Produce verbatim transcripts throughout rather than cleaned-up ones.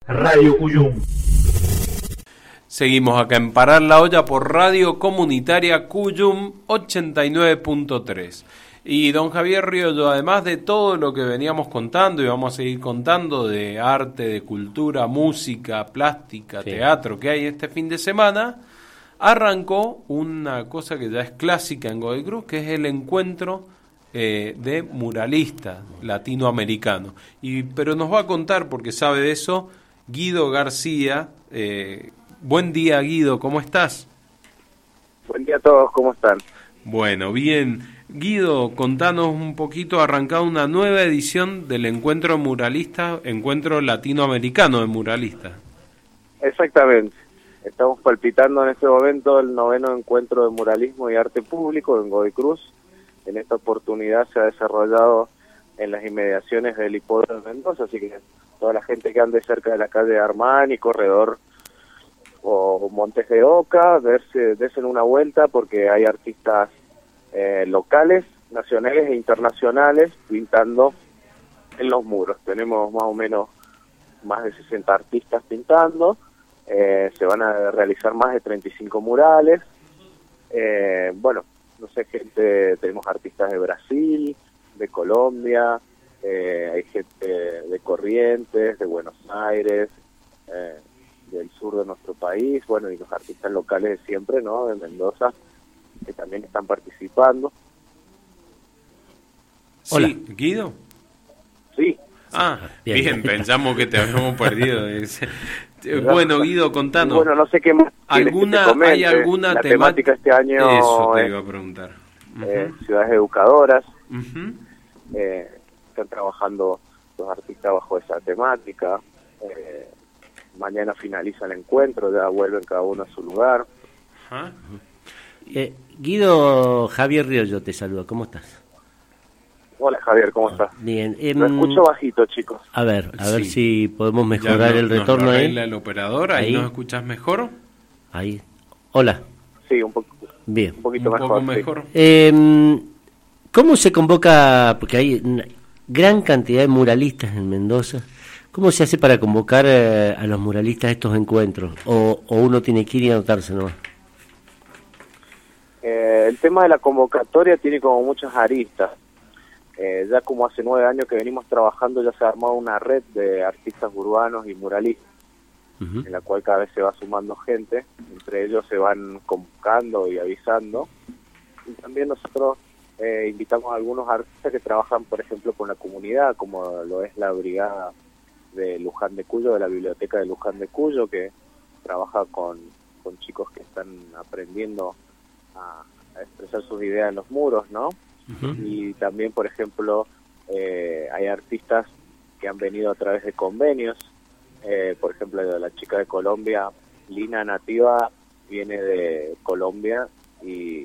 Radio Cuyum. Seguimos acá en Parar la Olla por Radio Comunitaria Cuyum ochenta y nueve punto tres. Y don Javier Riollo, además de todo lo que veníamos contando y vamos a seguir contando de arte, de cultura, música, plástica, sí. teatro que hay este fin de semana, arrancó una cosa que ya es clásica en Godoy Cruz, que es el encuentro eh, de muralistas latinoamericanos. Y, pero nos va a contar, porque sabe de eso, Guido García. Eh, buen día, Guido, ¿cómo estás? Buen día a todos, ¿cómo están? Bueno, bien. Guido, contanos un poquito, ha arrancado una nueva edición del Encuentro Muralista, Encuentro Latinoamericano de Muralistas. Exactamente. Estamos palpitando en este momento el noveno Encuentro de Muralismo y Arte Público en Godoy Cruz. En esta oportunidad se ha desarrollado en las inmediaciones del Hipódromo de Mendoza, así que toda la gente que ande cerca de la calle Armani, Corredor o Montes de Oca, verse, dense una vuelta porque hay artistas Eh, locales, nacionales e internacionales pintando en los muros. Tenemos más o menos más de sesenta artistas pintando, eh, se van a realizar más de treinta y cinco murales, eh, bueno, no sé, gente, tenemos artistas de Brasil, de Colombia, eh, hay gente de Corrientes, de Buenos Aires, eh, del sur de nuestro país, bueno, y los artistas locales de siempre, ¿no?, de Mendoza, que también están participando. Hola. Sí, ¿Guido? Sí. Ah, bien, bien pensamos que te habíamos perdido. Bueno, Guido, contanos. Bueno, no sé qué más ¿Alguna, que ¿Hay alguna La temática? temática este año Eso te es, iba a preguntar. Uh-huh. eh, ciudades educadoras. Uh-huh. eh, están trabajando los artistas bajo esa temática. Eh, mañana finaliza el encuentro, ya vuelven cada uno a su lugar. Uh-huh. Eh, Guido, Javier Riollo te saluda, ¿cómo estás? Hola Javier, ¿cómo estás? Bien. Eh, Lo escucho bajito, chicos. A ver, a ver sí. si podemos mejorar no, el retorno ahí. el operador, ahí, ahí nos escuchas mejor. Ahí. Hola. Sí, un poco. Bien. Un poquito un mejor. Poco mejor. Sí. Eh, ¿Cómo se convoca? Porque hay una gran cantidad de muralistas en Mendoza. ¿Cómo se hace para convocar eh, a los muralistas a estos encuentros? ¿O, o uno tiene que ir y anotarse nomás? Eh, el tema de la convocatoria tiene como muchas aristas. Eh, ya como hace nueve años que venimos trabajando, ya se ha armado una red de artistas urbanos y muralistas, uh-huh. en la cual cada vez se va sumando gente, entre ellos se van convocando y avisando. Y también nosotros eh, invitamos a algunos artistas que trabajan, por ejemplo, con la comunidad, como lo es la brigada de Luján de Cuyo, de la biblioteca de Luján de Cuyo, que trabaja con, con chicos que están aprendiendo a, a expresar sus ideas en los muros, ¿no? Uh-huh. Y también, por ejemplo, eh, hay artistas que han venido a través de convenios, eh, por ejemplo, la chica de Colombia, Lina Nativa, viene de Colombia y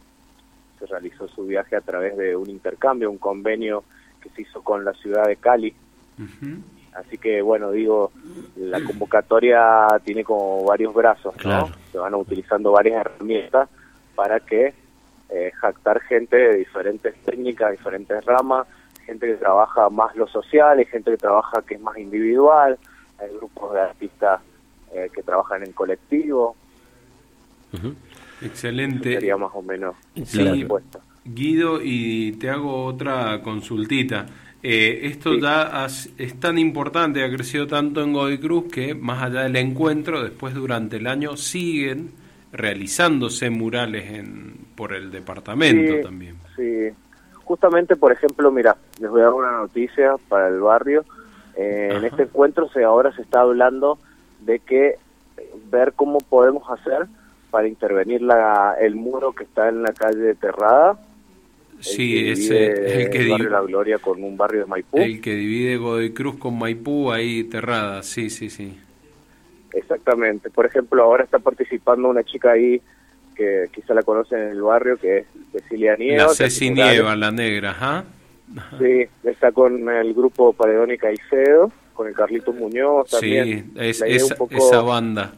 se realizó su viaje a través de un intercambio, un convenio que se hizo con la ciudad de Cali. Uh-huh. Así que, bueno, digo, la convocatoria tiene como varios brazos, ¿no? Claro. Se van utilizando varias herramientas para que eh, jactar gente de diferentes técnicas, diferentes ramas, gente que trabaja más lo social, hay gente que trabaja que es más individual, hay grupos de artistas eh, que trabajan en colectivo. Uh-huh. Excelente. Eso sería más o menos sí, la respuesta. Guido, y te hago otra consultita. Eh, esto sí. ya has, es tan importante, ha crecido tanto en Godoy Cruz que más allá del encuentro, después durante el año siguen realizándose murales en por el departamento sí, también. Sí, justamente, por ejemplo, mira, les voy a dar una noticia para el barrio. Eh, en este encuentro se ahora se está hablando de que ver cómo podemos hacer para intervenir la el muro que está en la calle Terrada. Sí, ese el que el barrio La Gloria con un barrio de Maipú. El que divide Godoy Cruz con Maipú, ahí Terrada, sí, sí, sí. Exactamente. Por ejemplo, ahora está participando una chica ahí que quizá la conocen en el barrio, que es Cecilia Nieva. La Ceci Nieva, la negra, ¿ajá? Ajá. Sí, está con el grupo Paredón y Caicedo, con el Carlito Muñoz también. Sí, es, esa, un poco, esa banda.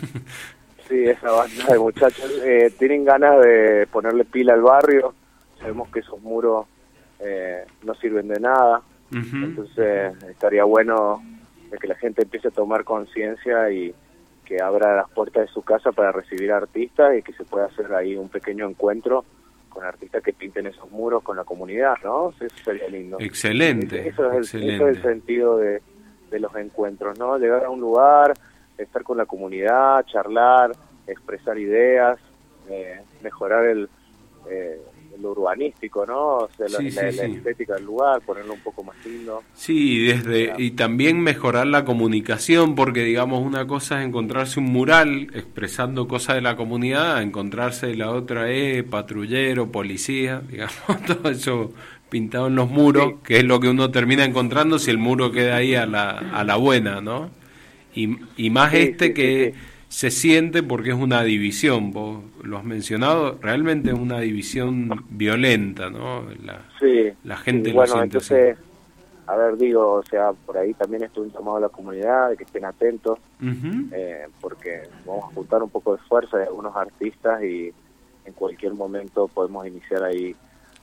Sí, esa banda de muchachos. Eh, tienen ganas de ponerle pila al barrio. Sabemos que esos muros eh, no sirven de nada. Uh-huh. Entonces estaría bueno de que la gente empiece a tomar conciencia y que abra las puertas de su casa para recibir artistas y que se pueda hacer ahí un pequeño encuentro con artistas que pinten esos muros con la comunidad, ¿no? Eso sería lindo. Excelente. Eso, eso, es, el, excelente. eso es el sentido de, de los encuentros, ¿no? Llegar a un lugar, estar con la comunidad, charlar, expresar ideas, eh, mejorar el, eh, el urbanístico, ¿no? O sea, la, sí, la, sí, la sí. estética del lugar, ponerlo un poco más lindo. Sí, desde y también mejorar la comunicación, porque digamos una cosa es encontrarse un mural expresando cosas de la comunidad, encontrarse la otra es patrullero, policía, digamos, todo eso pintado en los muros, sí. que es lo que uno termina encontrando si el muro queda ahí a la, a la buena, ¿no? Y, y más sí, este sí, que... Sí, sí. se siente porque es una división, vos lo has mencionado, realmente es una división violenta, ¿no? La, sí, la gente sí, lo bueno, siente entonces, así. A ver, digo, o sea, por ahí también estoy un llamado a la comunidad, de que estén atentos, uh-huh. eh, porque vamos a juntar un poco de fuerza de algunos artistas y en cualquier momento podemos iniciar ahí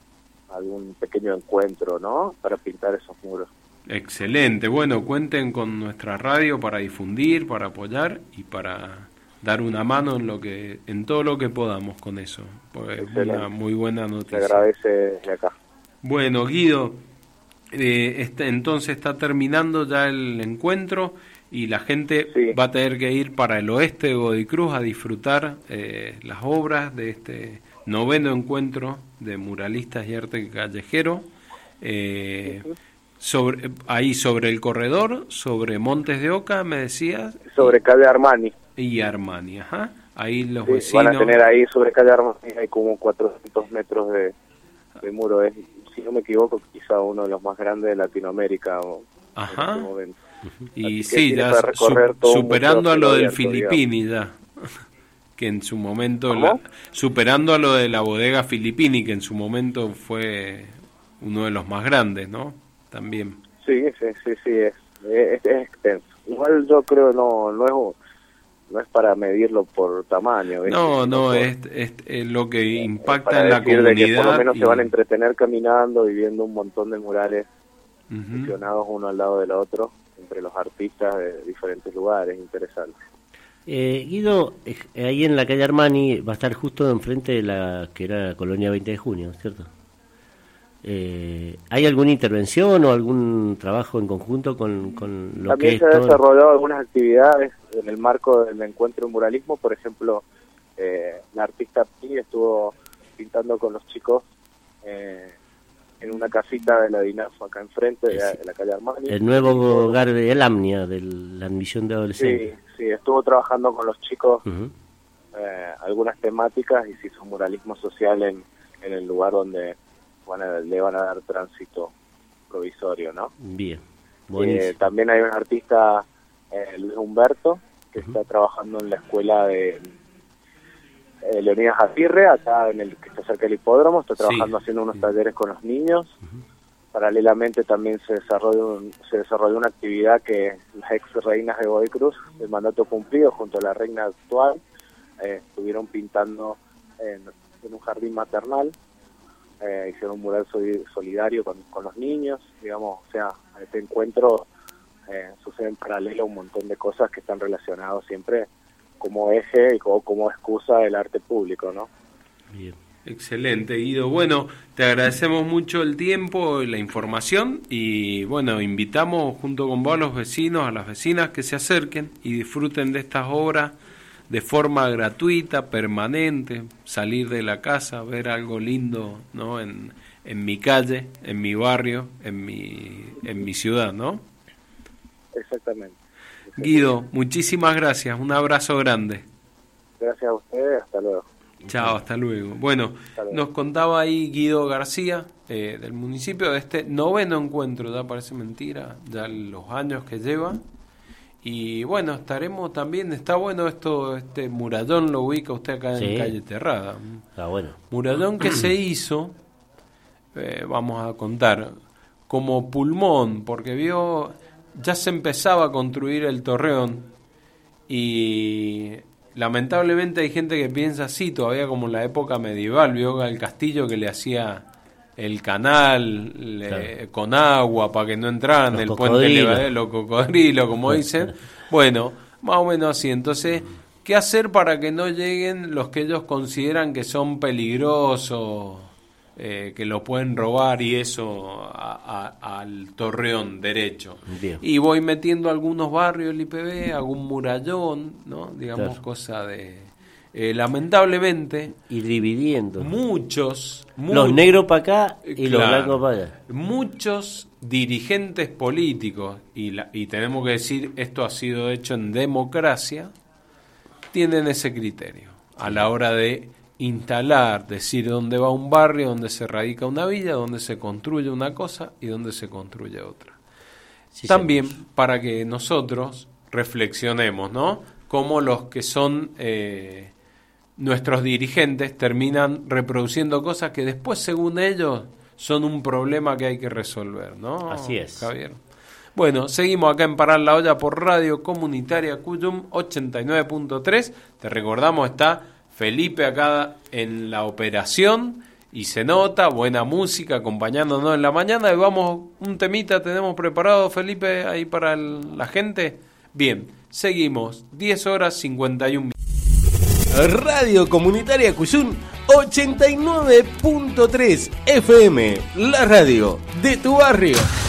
algún pequeño encuentro, ¿no? Para pintar esos muros. Excelente, bueno, cuenten con nuestra radio para difundir, para apoyar y para dar una mano en lo que, en todo lo que podamos con eso, pues es una muy buena noticia. Se agradece de acá. Bueno, Guido, eh, este, entonces está terminando ya el encuentro y la gente sí. va a tener que ir para el oeste de Godoy Cruz a disfrutar eh, las obras de este noveno encuentro de muralistas y arte callejero. Eh, uh-huh. Sobre, ahí sobre el corredor, sobre Montes de Oca, me decías. Sobre calle Armani. Y Armani, ajá. Ahí los sí, vecinos. Van a tener ahí sobre calle Armani, hay como cuatrocientos metros de, de muro. Es, si no me equivoco, quizá uno de los más grandes de Latinoamérica. O, ajá. En este momento. Y sí, ya su, superando a lo del Filippini ya. Que en su momento. La, superando a lo de la bodega Filippini, que en su momento fue uno de los más grandes, ¿no? También. Sí, sí, sí, sí, es, es, es extenso. Igual yo creo no no es no es para medirlo por tamaño. ¿Ves? No, no, por, es, es, es lo que impacta en la comunidad. De que por lo menos y... se van a entretener caminando y viendo un montón de murales uh-huh. fusionados uno al lado del otro, entre los artistas de diferentes lugares, interesante. Eh, Guido, ahí en la calle Armani va a estar justo enfrente de la que era la colonia veinte de junio, ¿cierto? Eh, ¿Hay alguna intervención o algún trabajo en conjunto con, con lo También que se han desarrollado algunas actividades en el marco del encuentro en muralismo? Por ejemplo, eh, la artista Pi estuvo pintando con los chicos eh, en una casita de la DINAF acá enfrente de, de la calle Armani. El nuevo hogar de El Amnia, de la admisión de adolescentes. Sí, sí, estuvo trabajando con los chicos uh-huh. eh, algunas temáticas y se hizo muralismo social en, en el lugar donde Van a, le van a dar tránsito provisorio, ¿no? Bien, eh, también hay un artista, eh, Luis Humberto, que uh-huh. está trabajando en la escuela de eh, Leonidas Aguirre, acá en el que está cerca del hipódromo, está trabajando sí. haciendo unos talleres con los niños. Uh-huh. Paralelamente también se desarrolló, un, se desarrolló una actividad que las ex reinas de Godoy Cruz, el mandato cumplido junto a la reina actual, eh, estuvieron pintando en, en un jardín maternal. Eh, hicieron un mural solidario con, con los niños, digamos, o sea, a este encuentro eh, sucede en paralelo un montón de cosas que están relacionadas siempre como eje o como excusa del arte público, ¿no? Bien, excelente, Guido. Bueno, te agradecemos mucho el tiempo, la información y bueno, invitamos junto con vos a los vecinos, a las vecinas que se acerquen y disfruten de estas obras de forma gratuita, permanente, salir de la casa, ver algo lindo, ¿no? En, en mi calle, en mi barrio, en mi, en mi ciudad, ¿no? Exactamente. Exactamente. Guido, muchísimas gracias, un abrazo grande. Gracias a ustedes, hasta luego. Chao, hasta luego. Bueno, hasta luego. Nos contaba ahí Guido García, eh, del municipio, de este noveno encuentro, ya parece mentira, ya los años que lleva. Y bueno, estaremos también, está bueno esto, este murallón lo ubica usted acá sí. en Calle Terrada. Está bueno. Murallón que se hizo, eh, vamos a contar, como pulmón, porque vio, ya se empezaba a construir el torreón y lamentablemente hay gente que piensa así, todavía como en la época medieval, vio el castillo que le hacía el canal claro. le, con agua para que no entraran, los el puente elevador, los cocodrilos, como claro. dicen. Bueno, más o menos así. Entonces, ¿qué hacer para que no lleguen los que ellos consideran que son peligrosos, eh, que lo pueden robar y eso a, a, al Torreón derecho? Bien. Y voy metiendo algunos barrios del I P B, algún murallón, ¿no? Digamos, claro. cosa de... Eh, lamentablemente... Y dividiendo. Muchos... Mu- los negros para acá y claro, los blancos para allá. Muchos dirigentes políticos, y, la, y tenemos que decir, esto ha sido hecho en democracia, tienen ese criterio a la hora de instalar, decir dónde va un barrio, dónde se radica una villa, dónde se construye una cosa y dónde se construye otra. Sí, también sabemos. Para que nosotros reflexionemos, ¿no? Cómo los que son eh, nuestros dirigentes terminan reproduciendo cosas que después, según ellos, son un problema que hay que resolver, ¿no? Así es. Javier. Bueno, seguimos acá en Parar la Olla por Radio Comunitaria Cuyum ochenta y nueve punto tres. Te recordamos, está Felipe acá en la operación y se nota, buena música acompañándonos en la mañana. Y vamos, un temita tenemos preparado, Felipe, ahí para el, la gente. Bien, seguimos, diez horas cincuenta y un minutos. Radio Comunitaria Cuyum ochenta y nueve punto tres F M, la radio de tu barrio.